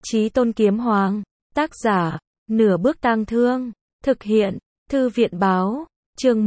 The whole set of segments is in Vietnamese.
Chí Tôn Kiếm Hoàng, tác giả, Nửa Bước Tang Thương, thực hiện, Thư viện báo, chương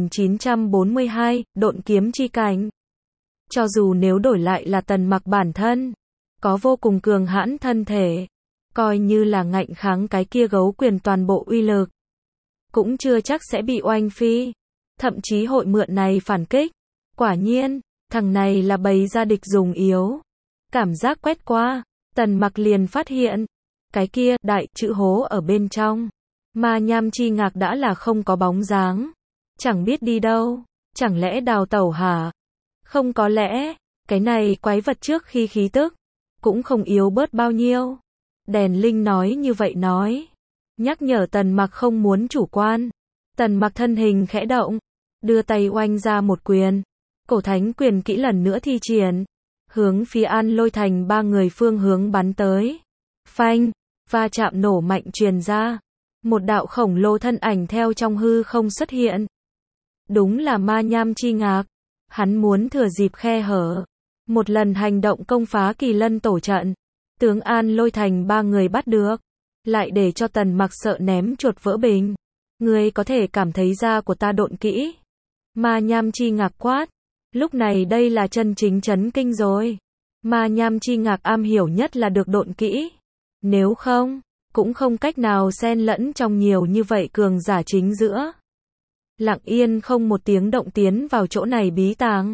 1942, Độn Kiếm Chi Cảnh. Cho dù nếu đổi lại là Tần Mặc bản thân, có vô cùng cường hãn thân thể, coi như là ngạnh kháng cái kia gấu quyền toàn bộ uy lực, cũng chưa chắc sẽ bị oanh phi, thậm chí hội mượn này phản kích. Quả nhiên, thằng này là bày ra địch dùng yếu. Cảm giác quét qua, Tần Mặc liền phát hiện, cái kia đại chữ hố ở bên trong, Ma Nham Chi Ngạc đã là không có bóng dáng, chẳng biết đi đâu, chẳng lẽ đào tẩu hả? Không, có lẽ, cái này quái vật trước khi khí tức cũng không yếu bớt bao nhiêu. Đèn Linh nói như vậy nói, nhắc nhở Tần Mặc không muốn chủ quan. Tần Mặc thân hình khẽ động, đưa tay oanh ra một quyền, cổ thánh quyền kỹ lần nữa thi triển, hướng phía An Lôi Thành ba người phương hướng bắn tới. Phanh, va chạm nổ mạnh truyền ra, một đạo khổng lồ thân ảnh theo trong hư không xuất hiện. Đúng là Ma Nham Chi Ngạc, hắn muốn thừa dịp khe hở, một lần hành động công phá Kỳ Lân tổ trận, tướng An Lôi Thành ba người bắt được, lại để cho Tần Mặc sợ ném chuột vỡ bình. Ngươi có thể cảm thấy da của ta độn kỹ. Ma Nham Chi Ngạc quát. Lúc này đây là chân chính chấn kinh rồi. Ma Nham Chi Ngạc am hiểu nhất là được độn kỹ. Nếu không, cũng không cách nào xen lẫn trong nhiều như vậy cường giả chính giữa. Lặng yên không một tiếng động tiến vào chỗ này bí tàng.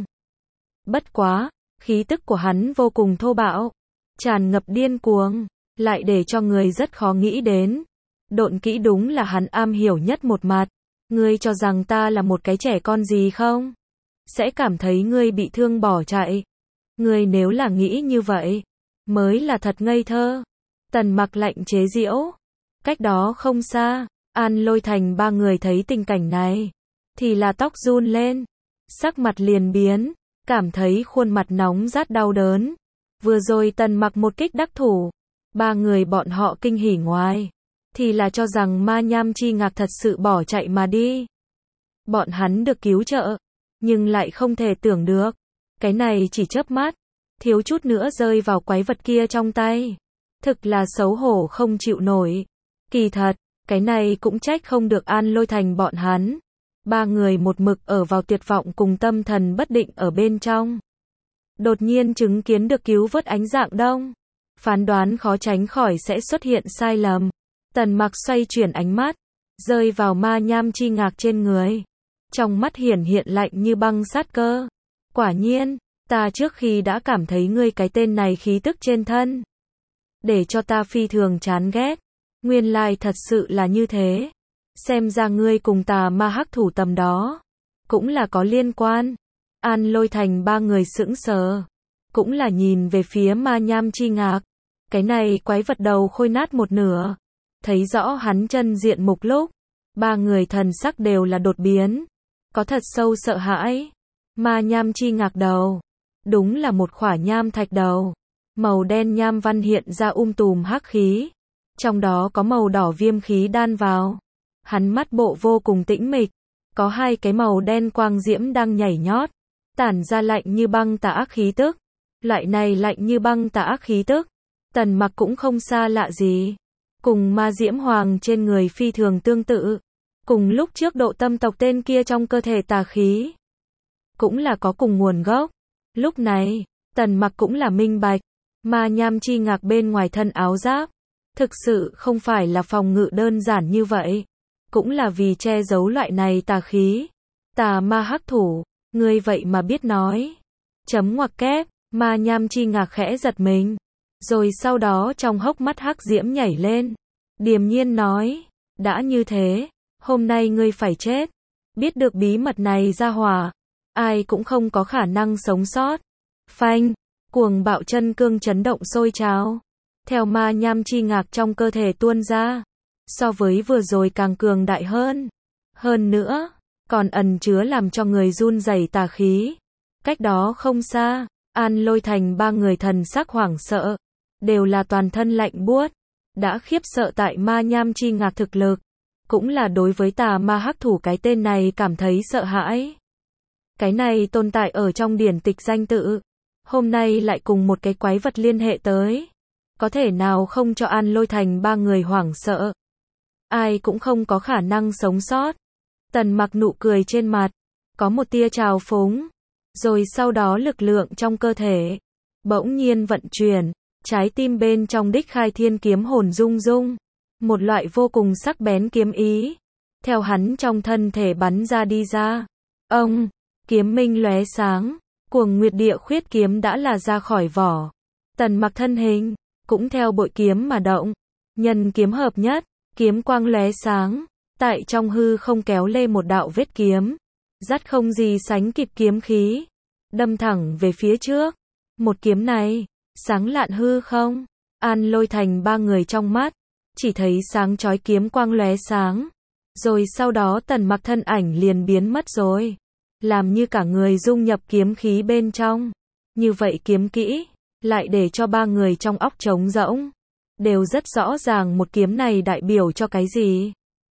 Bất quá, khí tức của hắn vô cùng thô bạo, tràn ngập điên cuồng, lại để cho người rất khó nghĩ đến. Độn kỹ đúng là hắn am hiểu nhất một mặt. Ngươi cho rằng ta là một cái trẻ con gì không? Sẽ cảm thấy ngươi bị thương bỏ chạy. Ngươi nếu là nghĩ như vậy, mới là thật ngây thơ. Tần Mặc lạnh chế giễu. Cách đó không xa, An Lôi Thành ba người thấy tình cảnh này, thì là tóc run lên, sắc mặt liền biến, cảm thấy khuôn mặt nóng rát đau đớn. Vừa rồi Tần Mặc một kích đắc thủ, ba người bọn họ kinh hỉ ngoài, thì là cho rằng Ma Nham Chi Ngạc thật sự bỏ chạy mà đi. Bọn hắn được cứu trợ, nhưng lại không thể tưởng được, cái này chỉ chớp mắt, thiếu chút nữa rơi vào quái vật kia trong tay. Thực là xấu hổ không chịu nổi. Kỳ thật, cái này cũng trách không được An Lôi Thành bọn hắn. Ba người một mực ở vào tuyệt vọng cùng tâm thần bất định ở bên trong. Đột nhiên chứng kiến được cứu vớt ánh dạng đông, phán đoán khó tránh khỏi sẽ xuất hiện sai lầm. Tần Mặc xoay chuyển ánh mắt, rơi vào Ma Nham Chi Ngạc trên người. Trong mắt hiển hiện lạnh như băng sát cơ. Quả nhiên, ta trước khi đã cảm thấy ngươi cái tên này khí tức trên thân, để cho ta phi thường chán ghét. Nguyên lai thật sự là như thế. Xem ra ngươi cùng Tà Ma hắc thủ tầm đó cũng là có liên quan. An Lôi Thành ba người sững sờ, cũng là nhìn về phía Ma Nham Chi Ngạc. Cái này quái vật đầu khôi nát một nửa. Thấy rõ hắn chân diện mục lúc, ba người thần sắc đều là đột biến, có thật sâu sợ hãi. Ma Nham Chi Ngạc đầu, đúng là một khỏa nham thạch đầu, màu đen nham văn hiện ra tùm hắc khí, trong đó có màu đỏ viêm khí đan vào. Hắn mắt bộ vô cùng tĩnh mịch, có hai cái màu đen quang diễm đang nhảy nhót, tản ra lạnh như băng tà ác khí tức. Loại này lạnh như băng tà ác khí tức, Tần Mặc cũng không xa lạ gì. Cùng Ma Diễm Hoàng trên người phi thường tương tự, cùng lúc trước Độ Tâm tộc tên kia trong cơ thể tà khí, cũng là có cùng nguồn gốc. Lúc này, Tần Mặc cũng là minh bạch, Ma Nham Chi Ngạc bên ngoài thân áo giáp, thực sự không phải là phòng ngự đơn giản như vậy, cũng là vì che giấu loại này tà khí. Tà Ma hắc thủ, ngươi vậy mà biết nói. Chấm ngoặc kép, Ma Nham Chi Ngạc khẽ giật mình. Rồi sau đó trong hốc mắt hắc diễm nhảy lên, điềm nhiên nói, đã như thế, hôm nay ngươi phải chết. Biết được bí mật này ra hỏa, ai cũng không có khả năng sống sót. Phanh, cuồng bạo chân cương chấn động sôi trào, theo Ma Nham Chi Ngạc trong cơ thể tuôn ra, so với vừa rồi càng cường đại hơn. Hơn nữa, còn ẩn chứa làm cho người run rẩy tà khí. Cách đó không xa, An Lôi Thành ba người thần sắc hoảng sợ, đều là toàn thân lạnh buốt, đã khiếp sợ tại Ma Nham Chi Ngạc thực lực, cũng là đối với Tà Ma hắc thủ cái tên này cảm thấy sợ hãi. Cái này tồn tại ở trong điển tịch danh tự, hôm nay lại cùng một cái quái vật liên hệ tới. có thể nào không cho An Lôi Thành ba người hoảng sợ. Ai cũng không có khả năng sống sót. Tần Mặc nụ cười trên mặt, có một tia trào phúng, rồi sau đó lực lượng trong cơ thể bỗng nhiên vận chuyển, trái tim bên trong Đích Khai Thiên kiếm hồn rung rung, một loại vô cùng sắc bén kiếm ý theo hắn trong thân thể bắn ra đi ra. Ông, kiếm minh lóe sáng, Cuồng Nguyệt Địa Khuyết kiếm đã là ra khỏi vỏ. Tần Mặc thân hình cũng theo bội kiếm mà động, nhân kiếm hợp nhất, kiếm quang lóe sáng, tại trong hư không kéo lê một đạo vết kiếm, dắt không gì sánh kịp kiếm khí, đâm thẳng về phía trước. Một kiếm này, sáng lạn hư không, An Lôi Thành ba người trong mắt, chỉ thấy sáng chói kiếm quang lóe sáng, rồi sau đó Tần Mặc thân ảnh liền biến mất rồi, làm như cả người dung nhập kiếm khí bên trong. Như vậy kiếm kỹ, lại để cho ba người trong óc trống rỗng, đều rất rõ ràng một kiếm này đại biểu cho cái gì.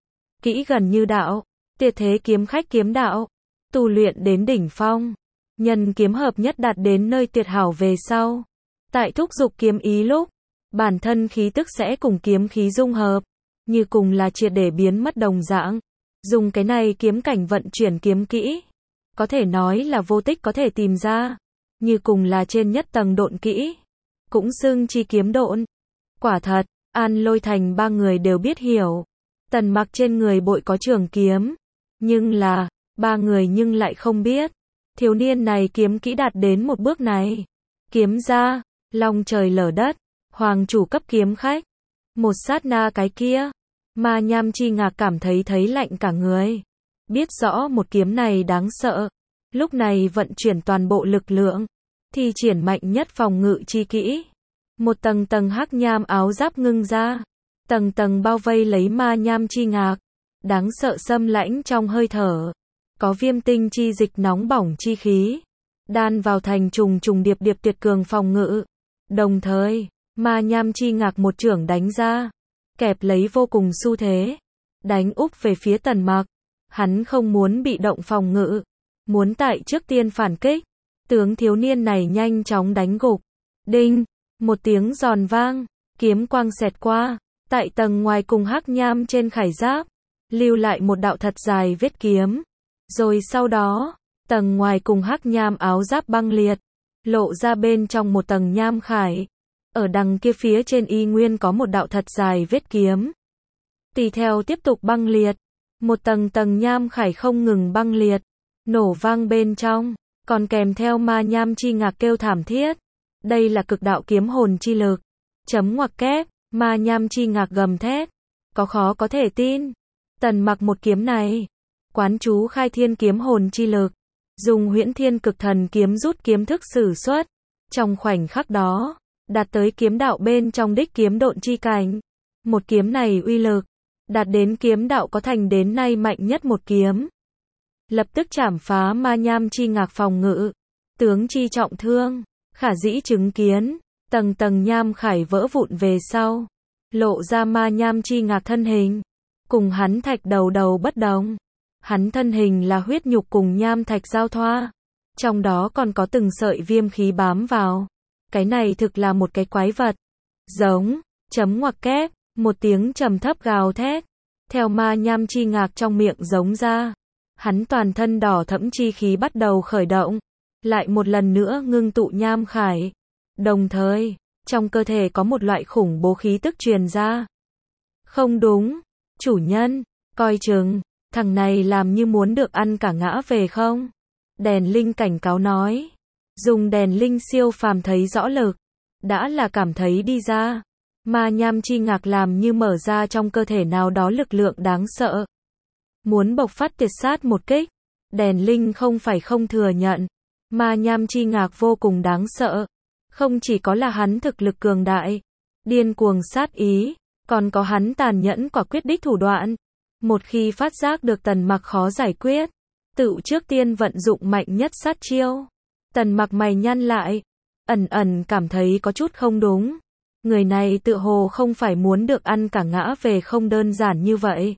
Kỹ gần như đạo, tuyệt thế kiếm khách kiếm đạo, tu luyện đến đỉnh phong, nhân kiếm hợp nhất đạt đến nơi tuyệt hảo về sau. Tại thúc dục kiếm ý lúc, bản thân khí tức sẽ cùng kiếm khí dung hợp, như cùng là triệt để biến mất đồng dạng. Dùng cái này kiếm cảnh vận chuyển kiếm kỹ, có thể nói là vô tích có thể tìm ra, như cùng là trên nhất tầng độn kỹ, cũng xưng chi kiếm độn. Quả thật, An Lôi Thành ba người đều biết hiểu, Tần Mặc trên người bội có trường kiếm, nhưng là, ba người nhưng lại không biết, thiếu niên này kiếm kỹ đạt đến một bước này. Kiếm ra, long trời lở đất, hoàng chủ cấp kiếm khách. Một sát na cái kia, Ma Nham Chi Ngạc cảm thấy lạnh cả người. Biết rõ một kiếm này đáng sợ, lúc này vận chuyển toàn bộ lực lượng, thi triển mạnh nhất phòng ngự chi kỹ. Một tầng tầng hắc nham áo giáp ngưng ra, tầng tầng bao vây lấy Ma Nham Chi Ngạc, đáng sợ xâm lãnh trong hơi thở, có viêm tinh chi dịch nóng bỏng chi khí, đan vào thành trùng trùng điệp điệp tuyệt cường phòng ngự. Đồng thời, Ma Nham Chi Ngạc một chưởng đánh ra, kẹp lấy vô cùng xu thế, đánh úp về phía Tần Mặc. Hắn không muốn bị động phòng ngự, muốn tại trước tiên phản kích. Tướng thiếu niên này nhanh chóng đánh gục. Đinh, một tiếng giòn vang, kiếm quang xẹt qua, tại tầng ngoài cùng hắc nham trên khải giáp, lưu lại một đạo thật dài vết kiếm. Rồi sau đó, tầng ngoài cùng hắc nham áo giáp băng liệt, lộ ra bên trong một tầng nham khải. Ở đằng kia phía trên y nguyên có một đạo thật dài vết kiếm. Tùy theo tiếp tục băng liệt, một tầng tầng nham khải không ngừng băng liệt, nổ vang bên trong, còn kèm theo Ma Nham Chi Ngạc kêu thảm thiết. Đây là cực đạo kiếm hồn chi lực. Chấm ngoặc kép, Ma Nham Chi Ngạc gầm thét. Có khó có thể tin. Tần Mặc một kiếm này, quán chú khai thiên kiếm hồn chi lực, dùng Huyễn Thiên Cực Thần kiếm rút kiếm thức sử xuất. Trong khoảnh khắc đó, đạt tới kiếm đạo bên trong đích kiếm độn chi cảnh. Một kiếm này uy lực, đạt đến kiếm đạo có thành đến nay mạnh nhất một kiếm. Lập tức chảm phá Ma Nham Chi Ngạc phòng ngự, tướng chi trọng thương. Khả dĩ chứng kiến, tầng tầng nham khải vỡ vụn về sau, lộ ra Ma Nham Chi Ngạc thân hình, cùng hắn thạch đầu đầu bất đồng. Hắn thân hình là huyết nhục cùng nham thạch giao thoa, trong đó còn có từng sợi viêm khí bám vào. Cái này thực là một cái quái vật. Giống, chấm ngoặc kép, một tiếng trầm thấp gào thét, theo Ma Nham Chi Ngạc trong miệng giống ra. Hắn toàn thân đỏ thẫm chi khí bắt đầu khởi động, lại một lần nữa ngưng tụ nham khải. Đồng thời, trong cơ thể có một loại khủng bố khí tức truyền ra. Không đúng, chủ nhân, coi chừng, thằng này làm như muốn được ăn cả ngã về không? Đèn linh cảnh cáo nói. Dùng đèn linh siêu phàm thấy rõ lực, đã là cảm thấy đi ra. Ma Nham Chi Ngạc làm như mở ra trong cơ thể nào đó lực lượng đáng sợ, muốn bộc phát tuyệt sát một kích. Đèn linh không phải không thừa nhận, Ma Nham Chi Ngạc vô cùng đáng sợ. Không chỉ có là hắn thực lực cường đại, điên cuồng sát ý, còn có hắn tàn nhẫn quả quyết đích thủ đoạn. Một khi phát giác được Tần Mặc khó giải quyết, tự trước tiên vận dụng mạnh nhất sát chiêu. Tần Mặc mày nhăn lại, ẩn ẩn cảm thấy có chút không đúng. Người này tự hồ không phải muốn được ăn cả ngã về không đơn giản như vậy.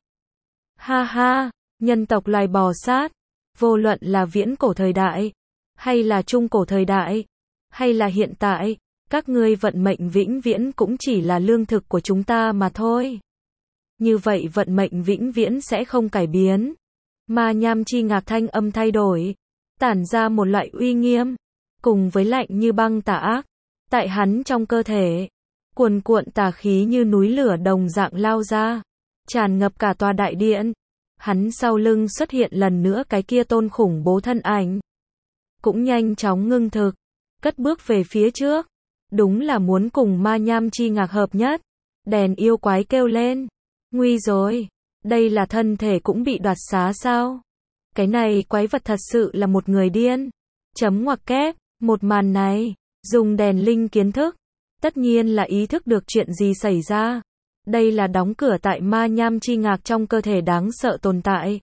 Ha ha, nhân tộc loài bò sát, vô luận là viễn cổ thời đại, hay là trung cổ thời đại, hay là hiện tại, Các ngươi vận mệnh vĩnh viễn cũng chỉ là lương thực của chúng ta mà thôi. Như vậy vận mệnh vĩnh viễn sẽ không cải biến. Ma Nham Chi Ngạc thanh âm thay đổi, tản ra một loại uy nghiêm, cùng với lạnh như băng tà ác. Tại hắn trong cơ thể, cuồn cuộn tà khí như núi lửa đồng dạng lao ra, tràn ngập cả tòa đại điện. Hắn sau lưng xuất hiện lần nữa cái kia tôn khủng bố thân ảnh, cũng nhanh chóng ngưng thực, cất bước về phía trước. Đúng là muốn cùng Ma Nham Chi Ngạc hợp nhất. Đèn yêu quái kêu lên. Nguy rồi, đây là thân thể cũng bị đoạt xá sao? Cái này quái vật thật sự là một người điên. Chấm ngoặc kép, một màn này, dùng đèn linh kiến thức, tất nhiên là ý thức được chuyện gì xảy ra. Đây là đóng cửa tại Ma Nham Chi Ngạc trong cơ thể đáng sợ tồn tại.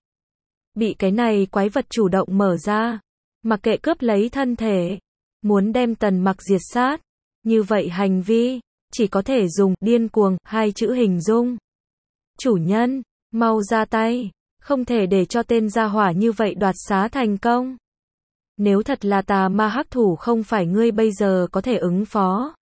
Bị cái này quái vật chủ động mở ra, mặc kệ cướp lấy thân thể, muốn đem Tần Mặc diệt sát. Như vậy hành vi, chỉ có thể dùng điên cuồng hai chữ hình dung. Chủ nhân, mau ra tay, không thể để cho tên gia hỏa như vậy đoạt xá thành công. Nếu thật là tà ma hắc thủ không phải ngươi bây giờ có thể ứng phó.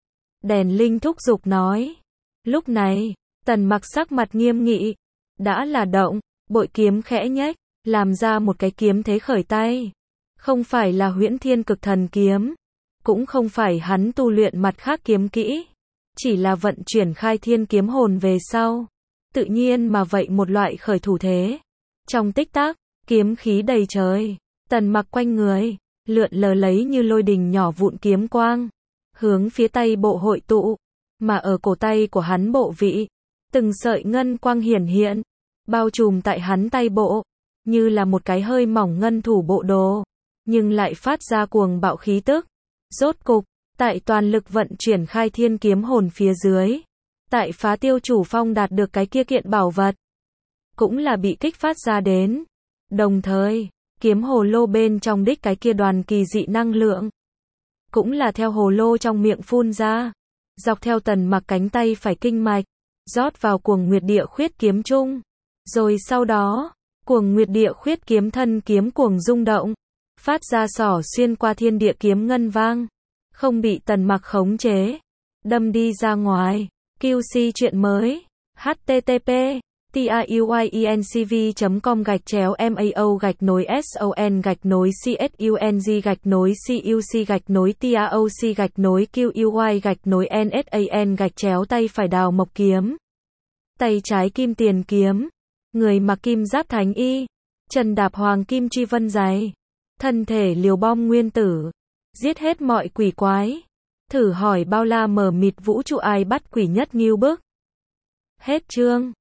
Đèn linh thúc giục nói. Lúc này, Tần Mặc sắc mặt nghiêm nghị, đã là động, bội kiếm khẽ nhếch, làm ra một cái kiếm thế khởi tay. Không phải là Huyễn Thiên Cực Thần kiếm, cũng không phải hắn tu luyện mặt khác kiếm kỹ, chỉ là vận chuyển khai thiên kiếm hồn về sau, tự nhiên mà vậy một loại khởi thủ thế. Trong tích tắc, kiếm khí đầy trời, Tần Mặc quanh người, lượn lờ lấy như lôi đình nhỏ vụn kiếm quang, hướng phía tay bộ hội tụ, mà ở cổ tay của hắn bộ vị, từng sợi ngân quang hiển hiện, bao trùm tại hắn tay bộ, như là một cái hơi mỏng ngân thủ bộ đồ, nhưng lại phát ra cuồng bạo khí tức. Rốt cục, tại toàn lực vận chuyển khai thiên kiếm hồn phía dưới, tại Phá Tiêu Chủ Phong đạt được cái kia kiện bảo vật, cũng là bị kích phát ra đến. Đồng thời, kiếm hồ lô bên trong đích cái kia đoàn kỳ dị năng lượng, cũng là theo hồ lô trong miệng phun ra, dọc theo Tần Mặc cánh tay phải kinh mạch, rót vào cuồng nguyệt địa khuyết kiếm trung. Rồi sau đó, cuồng nguyệt địa khuyết kiếm thân kiếm cuồng rung động, phát ra xỏ xuyên qua thiên địa kiếm ngân vang, không bị Tần Mặc khống chế, đâm đi ra ngoài. QC chuyện mới. http tauy.mao/son-cuc/TAOC-TAOC-QUY-NSAN-QUY-NSAN tay phải đào mộc kiếm, tay trái kim tiền kiếm, người mặc kim giáp thánh y, chân đạp hoàng kim truy vân giày, thân thể liều bom nguyên tử, giết hết mọi quỷ quái. Thử hỏi bao la mờ mịt vũ trụ ai bắt quỷ nhất nghiêu bức. Hết chương.